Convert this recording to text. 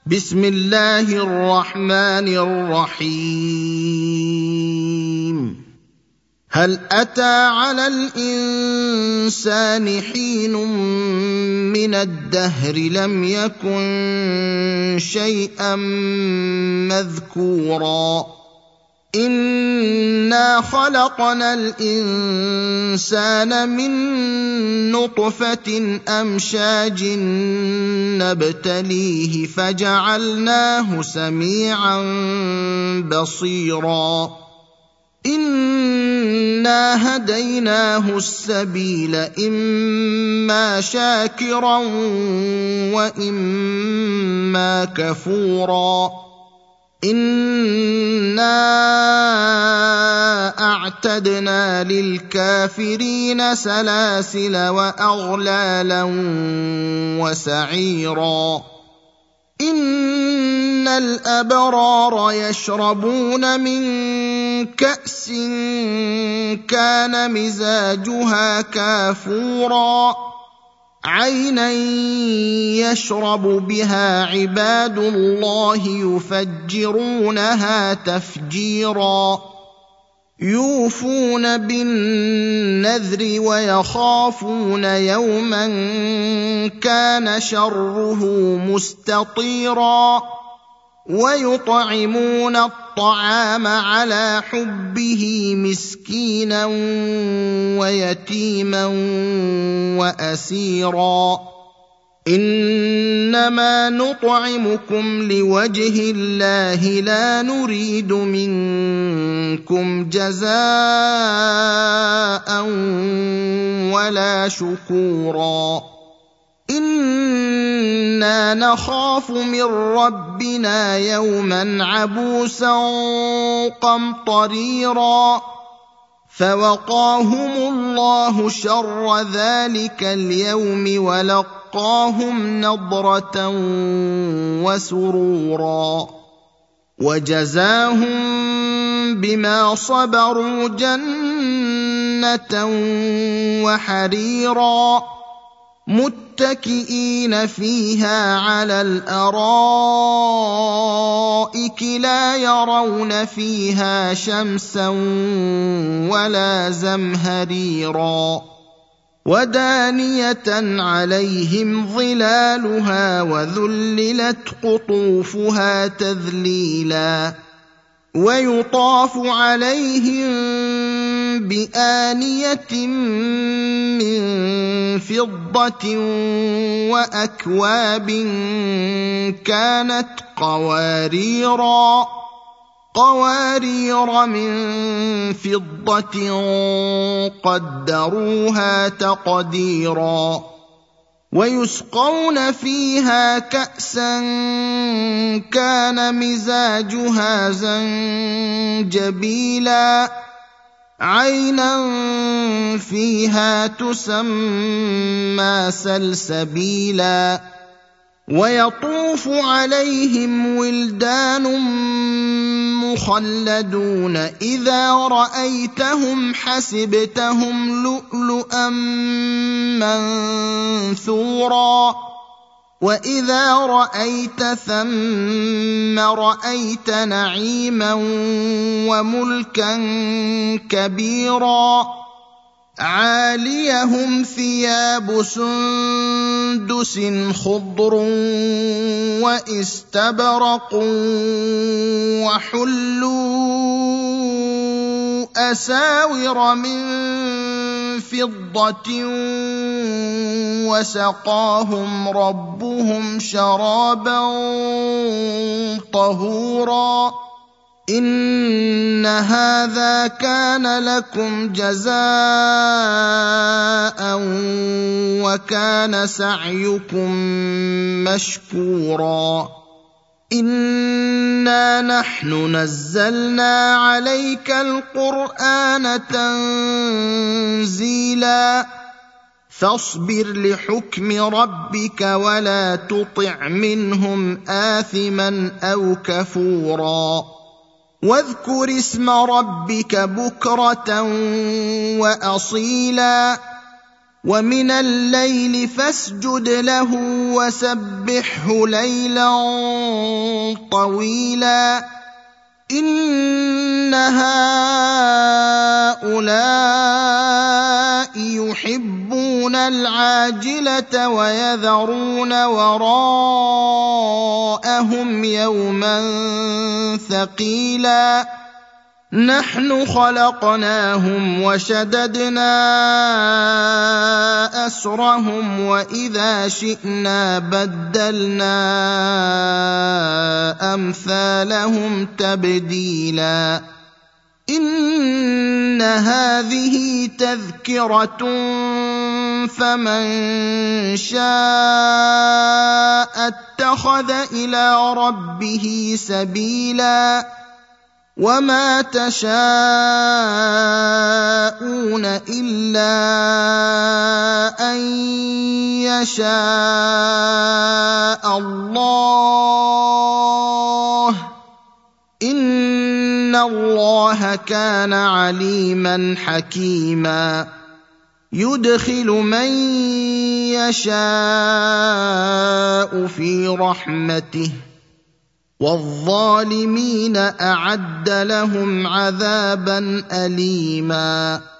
بسم الله الرحمن الرحيم. هل أتى على الإنسان حين من الدهر لم يكن شيئا مذكورا إنا خلقنا الإنسان من نطفة أمشاج نبتليه فجعلناه سميعا بصيرا إنا هديناه السبيل إما شاكرا وإما كفورا إنا أعتدنا للكافرين سلاسل وأغلالا وسعيرا إن الأبرار يشربون من كأس كان مزاجها كافورا عينا يشرب بها عباد الله يفجرونها تفجيرا يوفون بالنذر ويخافون يوما كان شره مستطيرا ويطعمون الطعام على حبه مسكينا ويتيما وأسيرا إنما نطعمكم لوجه الله لا نريد منكم جزاء ولا شكورا إنا نخاف من ربنا يوما عبوسا قمطريرا فوقاهم الله شر ذلك اليوم ولقاهم نضرة وسرورا وجزاهم بما صبروا جنة وحريرا متكئين فيها على الأرائك لا يرون فيها شمسا ولا زمهريرا ودانية عليهم ظلالها وذللت قطوفها تذليلا ويطاف عليهم بآنية من فضة وأكواب كانت قوارير من فضة قدروها تقديرا ويسقون فيها كأسا كان مزاجها زنجبيلا عينا فيها تسمى سلسبيلا ويطوف عليهم ولدان مخلدون إذا رأيتهم حسبتهم لؤلؤا منثورا وإذا رأيت ثم رأيت نعيما وملكا كبيرا عاليهم ثياب سندس خضر واستبرق وحلوا أساور من فضة وسقاهم ربهم شرابا طهورا إن هذا كان لكم جزاء وكان سعيكم مشكورا إنا نحن نزلنا عليك القرآن تنزيلا فاصبر لحكم ربك ولا تطع منهم آثما أو كفورا واذكر اسم ربك بكرة وأصيلا ومن الليل فاسجد له وسبحه ليلا طويلا إن هؤلاء يحبون العاجلة ويذرون وراءهم يوما ثقيلا نحن خلقناهم وشددنا أسرهم وإذا شئنا بدلنا أمثالهم تبديلا إن هذه تذكرة فمن شاء اتخذ إلى ربه سبيلا وما تشاءون إلا أن يشاء الله إن الله كان عليما حكيما يدخل من يشاء في رحمته والظالمين أعد لهم عذابا أليما